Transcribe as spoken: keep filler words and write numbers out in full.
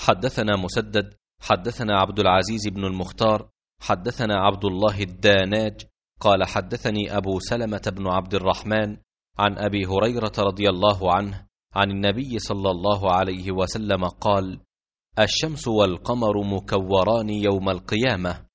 حدثنا مسدد حدثنا عبد العزيز بن المختار حدثنا عبد الله الداناج قال حدثني أبو سلمة بن عبد الرحمن عن أبي هريرة رضي الله عنه عن النبي صلى الله عليه وسلم قال: الشمس والقمر مكوران يوم القيامة،